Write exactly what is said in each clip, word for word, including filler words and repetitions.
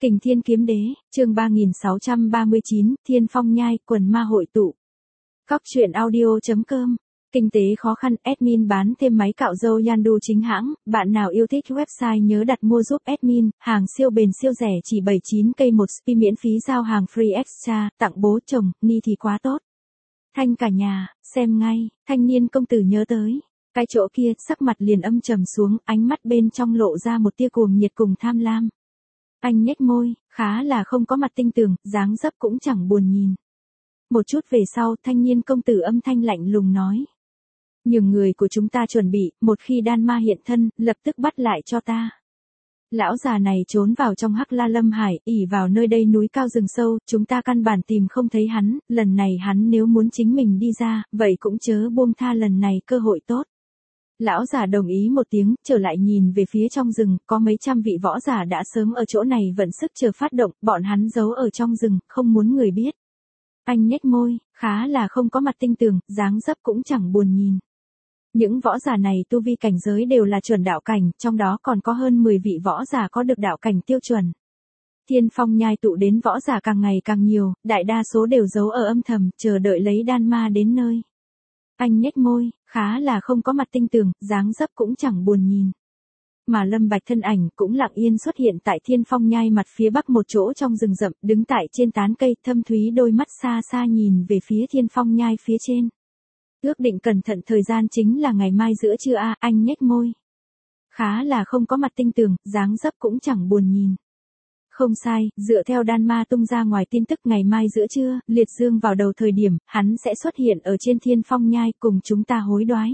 Kình Thiên Kiếm Đế, chương ba nghìn sáu trăm ba mươi chín, Thiên Phong Nhai, quần ma hội tụ. Cóc truyện audio chấm com. Kinh tế khó khăn, admin bán thêm máy cạo râu Yandu chính hãng, bạn nào yêu thích website nhớ đặt mua giúp admin, hàng siêu bền siêu rẻ chỉ bảy mươi chín cây một spi miễn phí giao hàng free extra, tặng bố chồng, ni thì quá tốt. Thanh cả nhà, xem ngay, thanh niên công tử nhớ tới. Cái chỗ kia, sắc mặt liền âm trầm xuống, ánh mắt bên trong lộ ra một tia cuồng nhiệt cùng tham lam. Anh nhếch môi, khá là không có mặt tinh tường, dáng dấp cũng chẳng buồn nhìn. Một chút về sau, thanh niên công tử âm thanh lạnh lùng nói. Nhưng người của chúng ta chuẩn bị, một khi đan ma hiện thân, lập tức bắt lại cho ta. Lão già này trốn vào trong Hắc La Lâm Hải, ỉ vào nơi đây núi cao rừng sâu, chúng ta căn bản tìm không thấy hắn, lần này hắn nếu muốn chính mình đi ra, vậy cũng chớ buông tha lần này cơ hội tốt. Lão già đồng ý một tiếng, trở lại nhìn về phía trong rừng, có mấy trăm vị võ giả đã sớm ở chỗ này vận sức chờ phát động, bọn hắn giấu ở trong rừng, không muốn người biết. Anh nhếch môi, khá là không có mặt tinh tường, dáng dấp cũng chẳng buồn nhìn. Những võ giả này tu vi cảnh giới đều là chuẩn đạo cảnh, trong đó còn có hơn mười vị võ giả có được đạo cảnh tiêu chuẩn. Thiên Phong Nhai tụ đến võ giả càng ngày càng nhiều, đại đa số đều giấu ở âm thầm, chờ đợi lấy đan ma đến nơi. Anh nhếch môi, khá là không có mặt tinh tường, dáng dấp cũng chẳng buồn nhìn. Mà Lâm Bạch thân ảnh cũng lặng yên xuất hiện tại Thiên Phong Nhai mặt phía bắc một chỗ trong rừng rậm, đứng tại trên tán cây, thâm thúy đôi mắt xa xa nhìn về phía Thiên Phong Nhai phía trên. Ước định cẩn thận thời gian chính là ngày mai giữa trưa a, anh nhếch môi. Khá là không có mặt tinh tường, dáng dấp cũng chẳng buồn nhìn. Không sai, dựa theo đan ma tung ra ngoài tin tức ngày mai giữa trưa, liệt dương vào đầu thời điểm, hắn sẽ xuất hiện ở trên Thiên Phong Nhai cùng chúng ta hối đoái.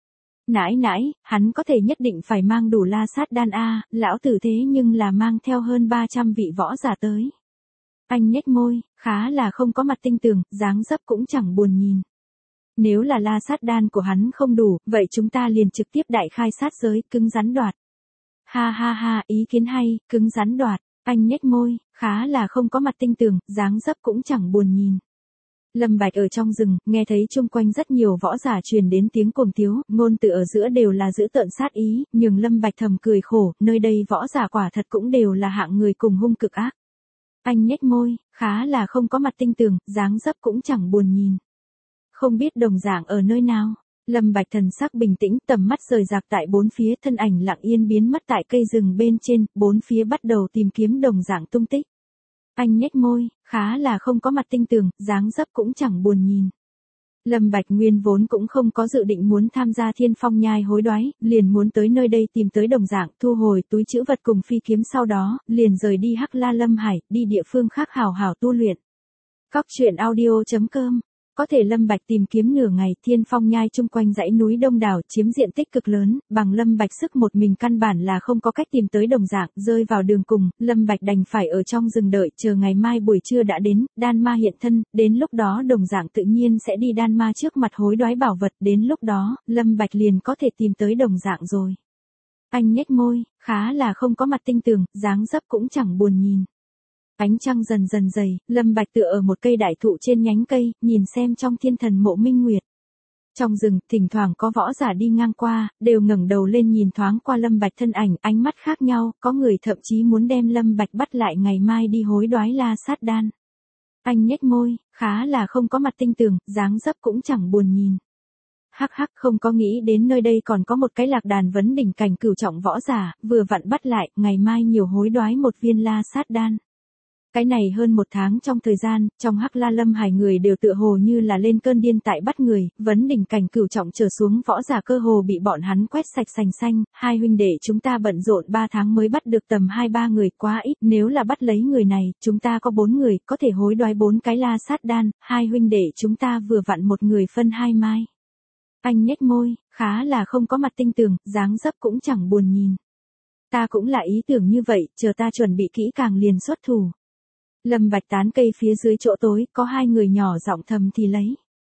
Nãi nãi, hắn có thể nhất định phải mang đủ la sát đan a, lão tử thế nhưng là mang theo hơn ba trăm vị võ giả tới. Anh nhếch môi, khá là không có mặt tinh tường, dáng dấp cũng chẳng buồn nhìn. Nếu là la sát đan của hắn không đủ, vậy chúng ta liền trực tiếp đại khai sát giới, cứng rắn đoạt. Ha ha ha, ý kiến hay, cứng rắn đoạt. Anh nhếch môi, khá là không có mặt tinh tường, dáng dấp cũng chẳng buồn nhìn. Lâm Bạch ở trong rừng, nghe thấy chung quanh rất nhiều võ giả truyền đến tiếng cuồng tiếu, ngôn từ ở giữa đều là giữ tợn sát ý, nhưng Lâm Bạch thầm cười khổ, nơi đây võ giả quả thật cũng đều là hạng người cùng hung cực ác. Anh nhếch môi, khá là không có mặt tinh tường, dáng dấp cũng chẳng buồn nhìn. Không biết đồng dạng ở nơi nào. Lâm Bạch thần sắc bình tĩnh, tầm mắt rời rạc tại bốn phía, thân ảnh lặng yên biến mất tại cây rừng bên trên, bốn phía bắt đầu tìm kiếm đồng dạng tung tích. Anh nhếch môi, khá là không có mặt tinh tường, dáng dấp cũng chẳng buồn nhìn. Lâm Bạch nguyên vốn cũng không có dự định muốn tham gia Thiên Phong Nhai hối đoái, liền muốn tới nơi đây tìm tới đồng dạng, thu hồi túi trữ vật cùng phi kiếm, sau đó, liền rời đi Hắc La Lâm Hải, đi địa phương khác hào hào tu luyện. Cóc truyện audio chấm com. Có thể Lâm Bạch tìm kiếm nửa ngày, Thiên Phong Nhai chung quanh dãy núi đông đảo, chiếm diện tích cực lớn, bằng Lâm Bạch sức một mình căn bản là không có cách tìm tới đồng dạng, rơi vào đường cùng, Lâm Bạch đành phải ở trong rừng đợi, chờ ngày mai buổi trưa đã đến, đan ma hiện thân, đến lúc đó đồng dạng tự nhiên sẽ đi đan ma trước mặt hối đoái bảo vật, đến lúc đó, Lâm Bạch liền có thể tìm tới đồng dạng rồi. Anh nhếch môi, khá là không có mặt tinh tường, dáng dấp cũng chẳng buồn nhìn. Ánh trăng dần dần dày, Lâm Bạch tựa ở một cây đại thụ trên nhánh cây, nhìn xem trong thiên thần mộ minh nguyệt. Trong rừng, thỉnh thoảng có võ giả đi ngang qua, đều ngẩng đầu lên nhìn thoáng qua Lâm Bạch thân ảnh, ánh mắt khác nhau, có người thậm chí muốn đem Lâm Bạch bắt lại ngày mai đi hối đoái la sát đan. Anh nhếch môi, khá là không có mặt tinh tường, dáng dấp cũng chẳng buồn nhìn. Hắc hắc, không có nghĩ đến nơi đây còn có một cái lạc đàn vấn đỉnh cảnh cửu trọng võ giả, vừa vặn bắt lại, ngày mai nhiều hối đoái một viên la sát đan. Cái này hơn một tháng trong thời gian, trong Hắc La Lâm Hải người đều tựa hồ như là lên cơn điên tại bắt người, vấn đỉnh cảnh cửu trọng trở xuống võ giả cơ hồ bị bọn hắn quét sạch sành xanh, hai huynh đệ chúng ta bận rộn ba tháng mới bắt được tầm hai ba người, quá ít, nếu là bắt lấy người này, chúng ta có bốn người, có thể hối đoái bốn cái la sát đan, hai huynh đệ chúng ta vừa vặn một người phân hai mai. Anh nhếch môi, khá là không có mặt tinh tường, dáng dấp cũng chẳng buồn nhìn. Ta cũng là ý tưởng như vậy, chờ ta chuẩn bị kỹ càng liền xuất thủ. Lâm Bạch tán cây phía dưới chỗ tối, có hai người nhỏ giọng thầm thì lấy.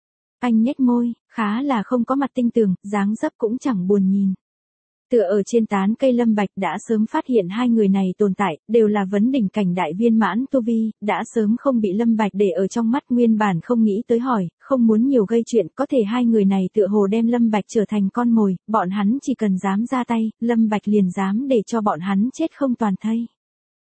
Anh nhếch môi, khá là không có mặt tinh tường, dáng dấp cũng chẳng buồn nhìn. Tựa ở trên tán cây Lâm Bạch đã sớm phát hiện hai người này tồn tại, đều là vấn đỉnh cảnh đại viên mãn tu vi, đã sớm không bị Lâm Bạch để ở trong mắt, nguyên bản không nghĩ tới hỏi, không muốn nhiều gây chuyện, có thể hai người này tựa hồ đem Lâm Bạch trở thành con mồi, bọn hắn chỉ cần dám ra tay, Lâm Bạch liền dám để cho bọn hắn chết không toàn thây.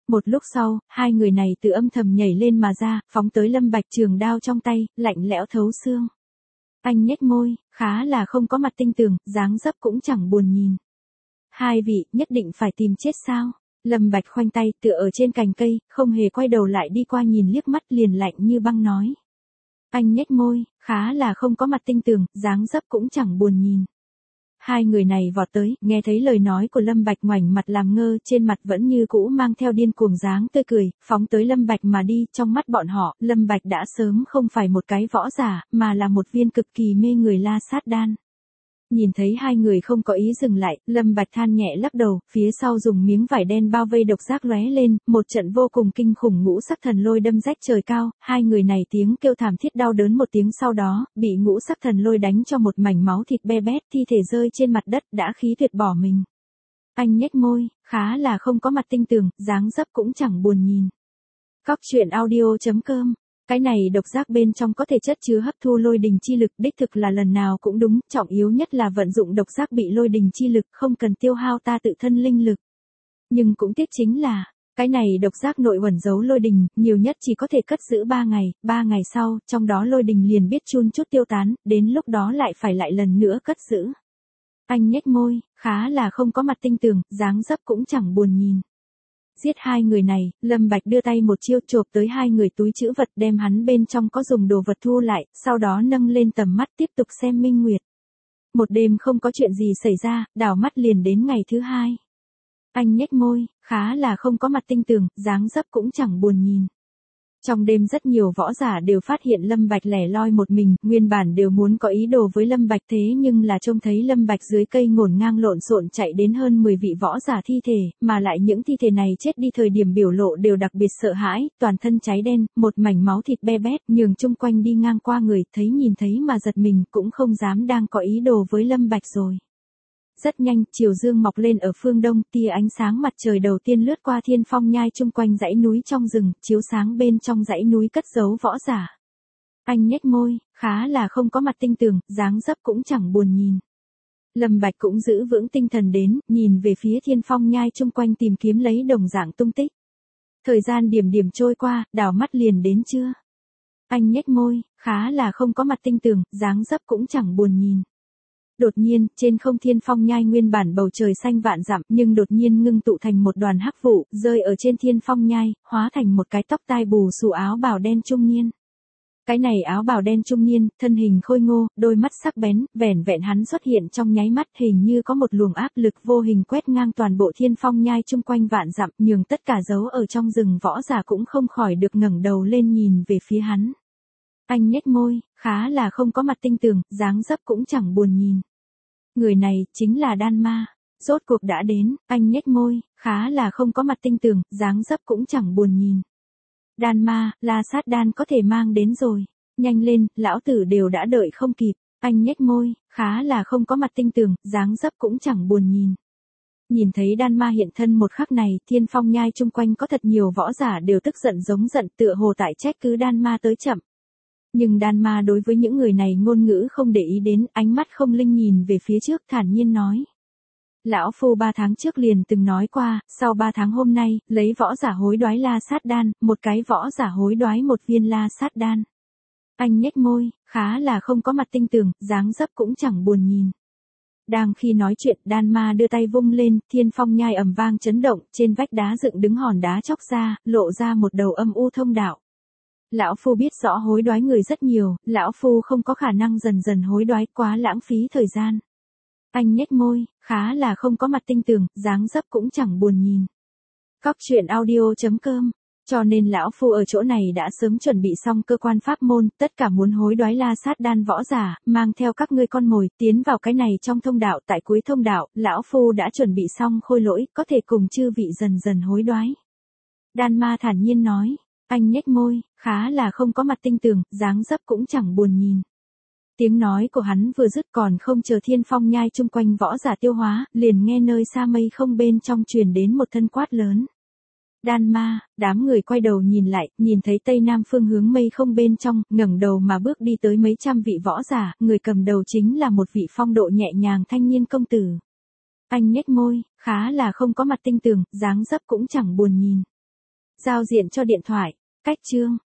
Một lúc sau, hai người này từ âm thầm nhảy lên mà ra, phóng tới Lâm Bạch, trường đao trong tay, lạnh lẽo thấu xương. Anh nhếch môi, khá là không có mặt tinh tường, dáng dấp cũng chẳng buồn nhìn. Hai vị, nhất định phải tìm chết sao? Lâm Bạch khoanh tay tựa ở trên cành cây, không hề quay đầu lại đi qua nhìn liếc mắt, liền lạnh như băng nói. Anh nhếch môi, khá là không có mặt tinh tường, dáng dấp cũng chẳng buồn nhìn. Hai người này vọt tới, nghe thấy lời nói của Lâm Bạch, ngoảnh mặt làm ngơ, trên mặt vẫn như cũ mang theo điên cuồng dáng tươi cười, phóng tới Lâm Bạch mà đi. Trong mắt bọn họ, Lâm Bạch đã sớm không phải một cái võ giả, mà là một viên cực kỳ mê người La Sát Đan. Nhìn thấy hai người không có ý dừng lại, Lâm Bạch than nhẹ lắc đầu, phía sau dùng miếng vải đen bao vây độc giác lóe lên, một trận vô cùng kinh khủng ngũ sắc thần lôi đâm rách trời cao, hai người này tiếng kêu thảm thiết đau đớn một tiếng, sau đó, bị ngũ sắc thần lôi đánh cho một mảnh máu thịt be bét, thi thể rơi trên mặt đất, đã khí tuyệt bỏ mình. Anh nhếch môi, khá là không có mặt tinh tường, dáng dấp cũng chẳng buồn nhìn. Cóc truyện audio chấm com. Cái này độc giác bên trong có thể chất chứa hấp thu lôi đình chi lực, đích thực là lần nào cũng đúng, trọng yếu nhất là vận dụng độc giác bị lôi đình chi lực, không cần tiêu hao ta tự thân linh lực. Nhưng cũng tiếc chính là, cái này độc giác nội ẩn giấu lôi đình, nhiều nhất chỉ có thể cất giữ ba ngày, ba ngày sau, trong đó lôi đình liền biết chun chút tiêu tán, đến lúc đó lại phải lại lần nữa cất giữ. Anh nhếch môi, khá là không có mặt tinh tường, dáng dấp cũng chẳng buồn nhìn. Giết hai người này, Lâm Bạch đưa tay một chiêu chộp tới hai người túi trữ vật, đem hắn bên trong có dùng đồ vật thu lại, sau đó nâng lên tầm mắt tiếp tục xem minh nguyệt. Một đêm không có chuyện gì xảy ra, đảo mắt liền đến ngày thứ hai. Anh nhếch môi, khá là không có mặt tinh tường, dáng dấp cũng chẳng buồn nhìn. Trong đêm rất nhiều võ giả đều phát hiện Lâm Bạch lẻ loi một mình, nguyên bản đều muốn có ý đồ với Lâm Bạch, thế nhưng là trông thấy Lâm Bạch dưới cây ngổn ngang lộn xộn chạy đến hơn mười vị võ giả thi thể, mà lại những thi thể này chết đi thời điểm biểu lộ đều đặc biệt sợ hãi, toàn thân cháy đen, một mảnh máu thịt be bét, nhường chung quanh đi ngang qua người, thấy nhìn thấy mà giật mình, cũng không dám đang có ý đồ với Lâm Bạch rồi. Rất nhanh, chiều dương mọc lên ở phương đông, tia ánh sáng mặt trời đầu tiên lướt qua thiên phong nhai chung quanh dãy núi trong rừng, chiếu sáng bên trong dãy núi cất giấu võ giả. Anh nhếch môi, khá là không có mặt tinh tường, dáng dấp cũng chẳng buồn nhìn. Lâm Bạch cũng giữ vững tinh thần đến, nhìn về phía thiên phong nhai chung quanh tìm kiếm lấy đồng dạng tung tích. Thời gian điểm điểm trôi qua, đảo mắt liền đến trưa. Anh nhếch môi, khá là không có mặt tinh tường, dáng dấp cũng chẳng buồn nhìn. Đột nhiên, trên không thiên phong nhai nguyên bản bầu trời xanh vạn dặm, nhưng đột nhiên ngưng tụ thành một đoàn hắc vụ, rơi ở trên thiên phong nhai, hóa thành một cái tóc tai bù xù áo bào đen trung niên. Cái này áo bào đen trung niên, thân hình khôi ngô, đôi mắt sắc bén, vẻn vẹn hắn xuất hiện trong nháy mắt, hình như có một luồng áp lực vô hình quét ngang toàn bộ thiên phong nhai chung quanh vạn dặm, nhường tất cả dấu ở trong rừng võ giả cũng không khỏi được ngẩng đầu lên nhìn về phía hắn. Anh nhếch môi, khá là không có mặt tinh tường, dáng dấp cũng chẳng buồn nhìn. Người này, chính là Đan Ma. Rốt cuộc đã đến, anh nhếch môi, khá là không có mặt tinh tường, dáng dấp cũng chẳng buồn nhìn. Đan Ma, La Sát Đan có thể mang đến rồi. Nhanh lên, lão tử đều đã đợi không kịp. Anh nhếch môi, khá là không có mặt tinh tường, dáng dấp cũng chẳng buồn nhìn. Nhìn thấy Đan Ma hiện thân một khắc này, thiên phong nhai chung quanh có thật nhiều võ giả đều tức giận giống giận, tựa hồ tại trách cứ Đan Ma tới chậm. Nhưng Đan Ma đối với những người này ngôn ngữ không để ý đến, ánh mắt không linh nhìn về phía trước, thản nhiên nói. Lão Phu ba tháng trước liền từng nói qua, sau ba tháng hôm nay, lấy võ giả hối đoái La Sát Đan, một cái võ giả hối đoái một viên La Sát Đan. Anh nhếch môi, khá là không có mặt tinh tường, dáng dấp cũng chẳng buồn nhìn. Đang khi nói chuyện, Đan Ma đưa tay vung lên, thiên phong nhai ầm vang chấn động, trên vách đá dựng đứng hòn đá chóc ra, lộ ra một đầu âm u thông đạo. Lão Phu biết rõ hối đoái người rất nhiều, Lão Phu không có khả năng dần dần hối đoái, quá lãng phí thời gian. Anh nhếch môi, khá là không có mặt tinh tường, dáng dấp cũng chẳng buồn nhìn. Cóc truyện audio chấm com. Cho nên Lão Phu ở chỗ này đã sớm chuẩn bị xong cơ quan pháp môn, tất cả muốn hối đoái La Sát Đan võ giả, mang theo các ngươi con mồi, tiến vào cái này trong thông đạo, tại cuối thông đạo, Lão Phu đã chuẩn bị xong khôi lỗi, có thể cùng chư vị dần dần hối đoái. Đan Ma thản nhiên nói. Anh nhếch môi, khá là không có mặt tinh tường, dáng dấp cũng chẳng buồn nhìn. Tiếng nói của hắn vừa dứt còn không chờ thiên phong nhai chung quanh võ giả tiêu hóa, liền nghe nơi xa mây không bên trong truyền đến một thân quát lớn. Đan Ma, đám người quay đầu nhìn lại, nhìn thấy tây nam phương hướng mây không bên trong, ngẩng đầu mà bước đi tới mấy trăm vị võ giả, người cầm đầu chính là một vị phong độ nhẹ nhàng thanh niên công tử. Anh nhếch môi, khá là không có mặt tinh tường, dáng dấp cũng chẳng buồn nhìn. Giao diện cho điện thoại. Cách chương.